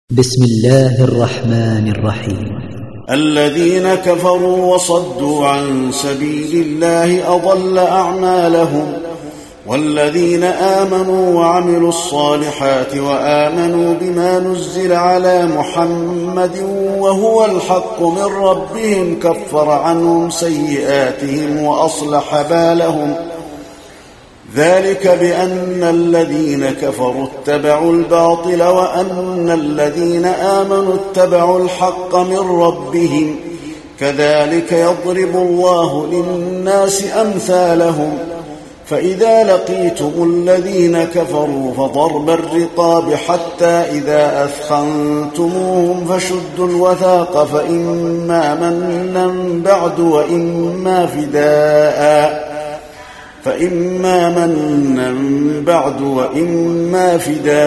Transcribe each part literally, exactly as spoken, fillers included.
بسم الله الرحمن الرحيم. الذين كفروا وصدوا عن سبيل الله أضل أعمالهم، والذين آمنوا وعملوا الصالحات وآمنوا بما نزل على محمد وهو الحق من ربهم كفر عنهم سيئاتهم وأصلح بالهم، ذلك بأن الذين كفروا اتبعوا الباطل وأن الذين آمنوا اتبعوا الحق من ربهم، كذلك يضرب الله للناس أمثالهم. فإذا لقيتم الذين كفروا فضرب الرقاب حتى إذا أثخنتموهم فشدوا الوثاق فإما منا بعد وإما فداء فإما منا بعد وإما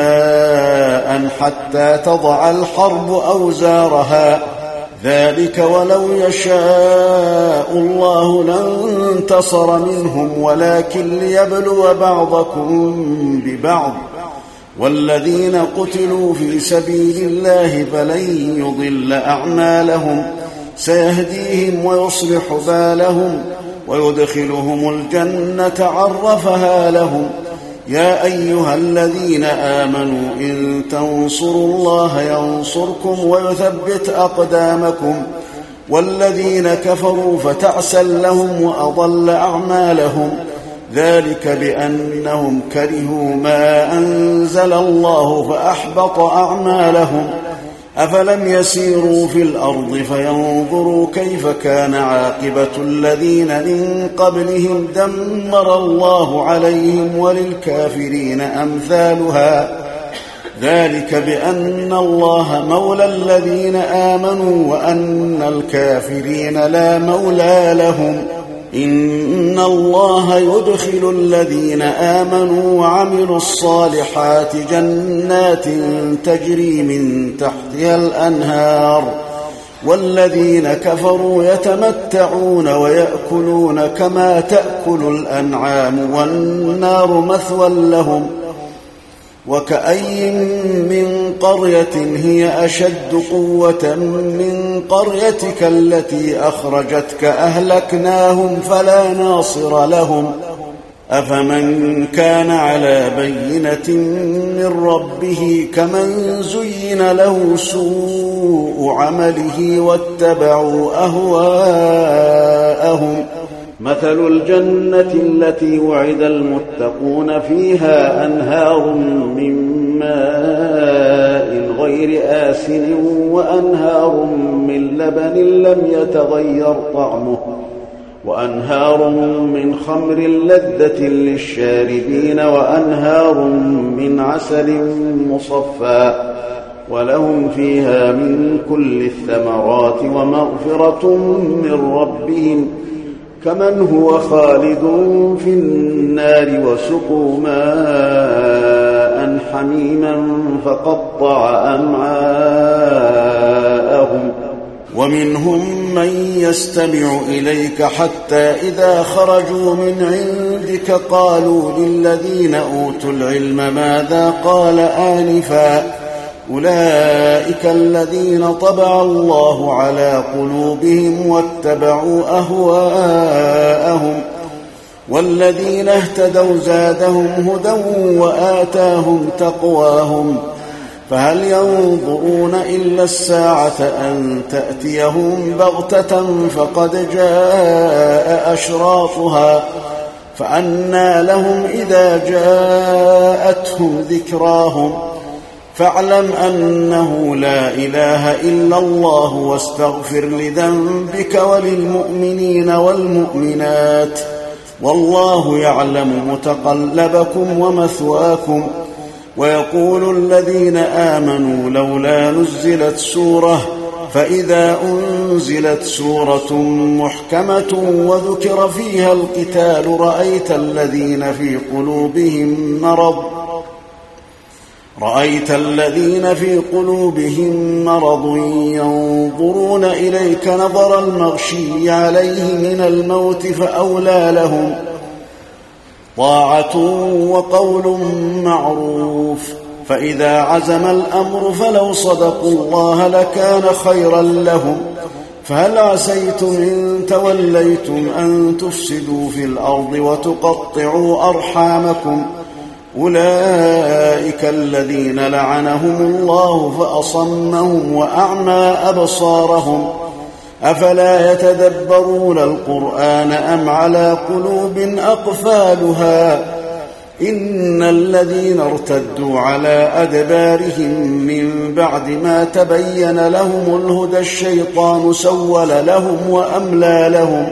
فداء حتى تضع الحرب أوزارها، ذلك ولو يشاء الله لانتصر منهم ولكن ليبلو بعضكم ببعض، والذين قتلوا في سبيل الله فلن يضل أعمالهم، سيهديهم ويصلح بالهم ويدخلهم الجنة عرفها لهم. يا أيها الذين آمنوا إن تنصروا الله ينصركم ويثبت أقدامكم، والذين كفروا فتعسا لهم وأضل أعمالهم، ذلك بأنهم كرهوا ما أنزل الله فأحبط أعمالهم. أفلم يسيروا في الأرض فينظروا كيف كان عاقبة الذين من قبلهم دمر الله عليهم وللكافرين أمثالها، ذلك بأن الله مولى الذين آمنوا وأن الكافرين لا مولى لهم. إن الله يدخل الذين آمنوا وعملوا الصالحات جنات تجري من تحتها الأنهار، والذين كفروا يتمتعون ويأكلون كما تأكل الأنعام والنار مثوى لهم. وكأي من قرية هي أشد قوة من قريتك التي أخرجتك أهلكناهم فلا ناصر لهم. أفمن كان على بينة من ربه كمن زين له سوء عمله واتبعوا أهواءهم. مثل الجنة التي وعد المتقون فيها أنهار من ماء غير آسن وأنهار من لبن لم يتغير طعمه وأنهار من خمر لذة للشاربين وأنهار من عسل مصفى، ولهم فيها من كل الثمرات ومغفرة من ربهم، كمن هو خالد في النار وسقوا ماء حميما فقطع أمعاءهم. ومنهم من يستمع إليك حتى إذا خرجوا من عندك قالوا للذين أوتوا العلم ماذا قال آنفا، أولئك الذين طبع الله على قلوبهم واتبعوا أهواءهم، والذين اهتدوا زادهم هدى وآتاهم تقواهم. فهل ينظرون إلا الساعة أن تأتيهم بغتة فقد جاء أشراطها، فأنى لهم إذا جاءتهم ذكراهم. فاعلم أنه لا إله إلا الله واستغفر لذنبك وللمؤمنين والمؤمنات، والله يعلم متقلبكم ومثواكم. ويقول الذين آمنوا لولا نزلت سورة، فإذا أنزلت سورة محكمة وذكر فيها القتال رأيت الذين في قلوبهم مرض رأيت الذين في قلوبهم مرض ينظرون إليك نظر المغشي عليه من الموت فأولى لهم طاعة وقول معروف، فإذا عزم الأمر فلو صدقوا الله لكان خيرا لهم. فهل عسيتم إن توليتم أن تفسدوا في الأرض وتقطعوا أرحامكم؟ أولئك الذين لعنهم الله فأصمهم وأعمى أبصارهم. أفلا يتدبرون القرآن أم على قلوب أقفالها؟ إن الذين ارتدوا على أدبارهم من بعد ما تبين لهم الهدى الشيطان سول لهم وأملى لهم.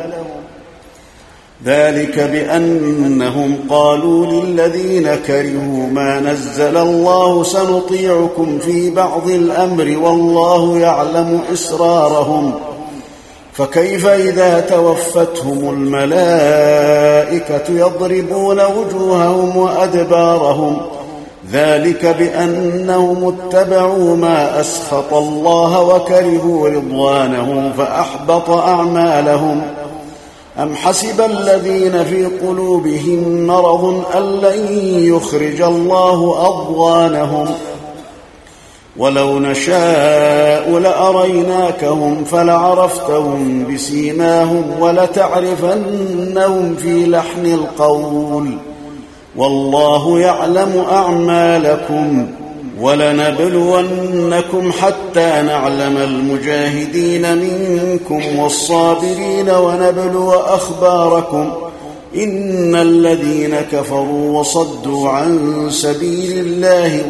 ذلك بأنهم قالوا للذين كرهوا ما نزل الله سنطيعكم في بعض الأمر والله يعلم إسرارهم. فكيف إذا توفتهم الملائكة يضربون وجوههم وأدبارهم؟ ذلك بأنهم اتبعوا ما أسخط الله وكرهوا رضوانه فأحبط أعمالهم. أم حسب الذين في قلوبهم مرض أن لن يخرج الله أضغانهم؟ ولو نشاء لأريناكهم فلعرفتهم بسيماهم ولتعرفنهم في لحن القول والله يعلم أعمالكم. ولنبلونكم حتى نعلم المجاهدين منكم والصابرين ونبلو أخباركم. إن الذين كفروا وصدوا عن سبيل الله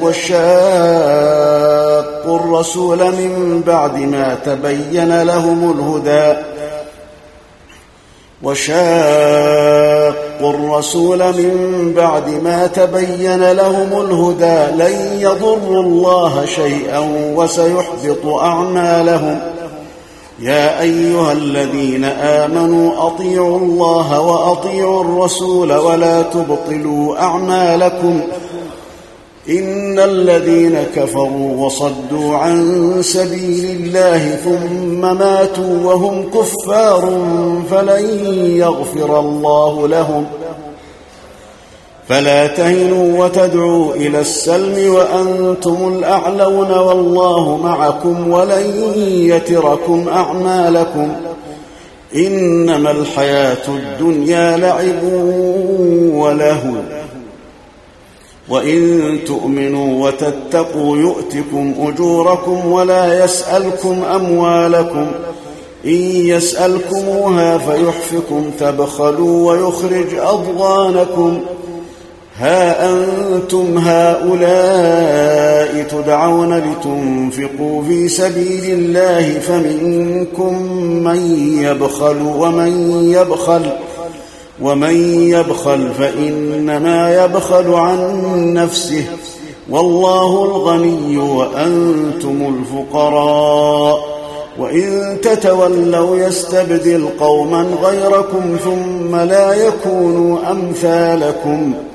وشاقوا الرسول من بعد ما تبين لهم الهدى وشاقوا الرسول من بعد ما تبين لهم الهدى لن يضروا الله شيئا وسيحبط أعمالهم. يا أيها الذين آمنوا أطيعوا الله وأطيعوا الرسول ولا تبطلوا أعمالكم. إن الذين كفروا وصدوا عن سبيل الله ثم ماتوا وهم كفار فلن يغفر الله لهم. فلا تهنوا وتدعوا إلى السلم وأنتم الأعلون والله معكم ولن يتركم أعمالكم. إنما الحياة الدنيا لعب ولهو وإن تؤمنوا وتتقوا يؤتكم أجوركم ولا يسألكم أموالكم. إن يسألكموها فيحفكم تبخلوا ويخرج أضغانكم. ها أنتم هؤلاء تدعون لتنفقوا في سبيل الله فمنكم من يبخل ومن يبخل ومن يبخل فإنما يبخل عن نفسه والله الغني وأنتم الفقراء. وإن تتولوا يستبدل قوما غيركم ثم لا يكونوا أمثالكم.